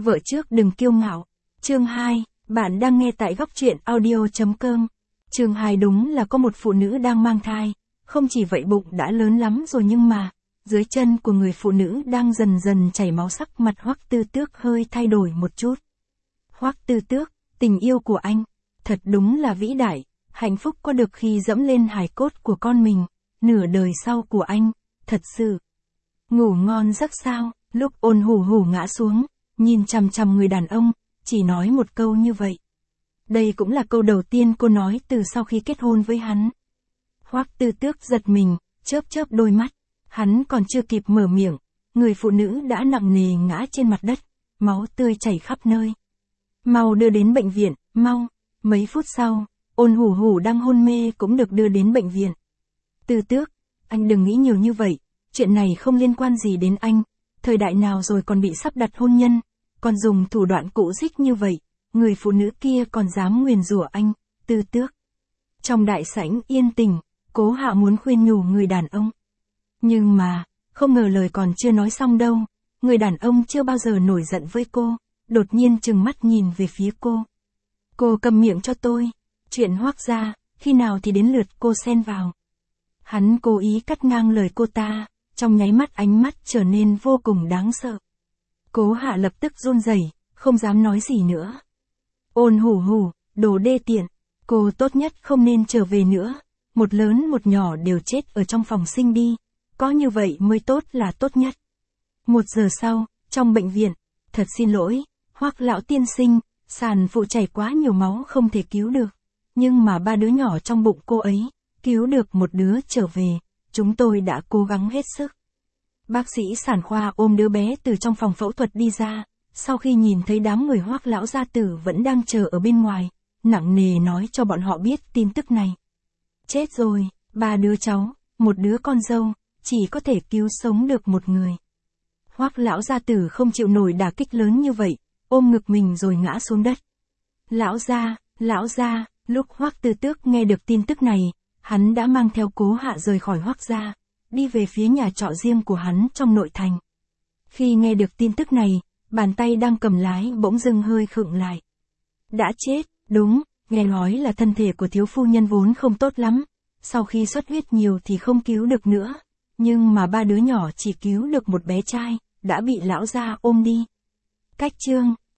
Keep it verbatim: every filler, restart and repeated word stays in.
Vợ trước đừng kiêu ngạo. Chương hai, bạn đang nghe tại góc truyện audio chấm com. Chương hai đúng là có một phụ nữ đang mang thai, không chỉ vậy bụng đã lớn lắm rồi nhưng mà, dưới chân của người phụ nữ đang dần dần chảy máu, sắc mặt Hoắc Tư Tước hơi thay đổi một chút. Hoắc Tư Tước, tình yêu của anh, thật đúng là vĩ đại, hạnh phúc có được khi dẫm lên hài cốt của con mình, nửa đời sau của anh, thật sự. Ngủ ngon giấc sao, lúc Ôn Hủ Hủ ngã xuống, nhìn chằm chằm người đàn ông, chỉ nói một câu như vậy. Đây cũng là câu đầu tiên cô nói từ sau khi kết hôn với hắn. Hoắc Tư Tước giật mình, chớp chớp đôi mắt, hắn còn chưa kịp mở miệng, người phụ nữ đã nặng nề ngã trên mặt đất, máu tươi chảy khắp nơi. Mau đưa đến bệnh viện, mau. Mấy phút sau, Ôn Hủ Hủ đang hôn mê cũng được đưa đến bệnh viện. Tư Tước, anh đừng nghĩ nhiều như vậy, chuyện này không liên quan gì đến anh, thời đại nào rồi còn bị sắp đặt hôn nhân, còn dùng thủ đoạn cũ rích như vậy, người phụ nữ kia còn dám nguyền rủa anh, Tư Tước. Trong đại sảnh yên tĩnh, Cố Hạ muốn khuyên nhủ người đàn ông. Nhưng mà, không ngờ lời còn chưa nói xong đâu, người đàn ông chưa bao giờ nổi giận với cô, đột nhiên trừng mắt nhìn về phía cô. Cô cầm miệng cho tôi, chuyện Hoắc gia, khi nào thì đến lượt cô xen vào. Hắn cố ý cắt ngang lời cô ta, trong nháy mắt ánh mắt trở nên vô cùng đáng sợ. Cố Hạ lập tức run rẩy, không dám nói gì nữa. Ôn Hủ Hủ, đồ đê tiện, cô tốt nhất không nên trở về nữa, một lớn một nhỏ đều chết ở trong phòng sinh đi, có như vậy mới tốt là tốt nhất. Một giờ sau, trong bệnh viện, thật xin lỗi, Hoắc lão tiên sinh, sản phụ chảy quá nhiều máu không thể cứu được, nhưng mà ba đứa nhỏ trong bụng cô ấy, cứu được một đứa trở về, chúng tôi đã cố gắng hết sức. Bác sĩ sản khoa ôm đứa bé từ trong phòng phẫu thuật đi ra, sau khi nhìn thấy đám người Hoắc lão gia tử vẫn đang chờ ở bên ngoài, nặng nề nói cho bọn họ biết tin tức này. Chết rồi, ba đứa cháu, một đứa con dâu, chỉ có thể cứu sống được một người. Hoắc lão gia tử không chịu nổi đả kích lớn như vậy, ôm ngực mình rồi ngã xuống đất. Lão gia, lão gia, lúc Hoắc Tư Tước nghe được tin tức này, hắn đã mang theo Cố Hạ rời khỏi Hoắc gia, đi về phía nhà trọ riêng của hắn trong nội thành. Khi nghe được tin tức này, bàn tay đang cầm lái bỗng dưng hơi khựng lại. Đã chết, đúng, nghe nói là thân thể của thiếu phu nhân vốn không tốt lắm, sau khi xuất huyết nhiều thì không cứu được nữa, nhưng mà ba đứa nhỏ chỉ cứu được một bé trai, đã bị lão gia ôm đi. Cách chương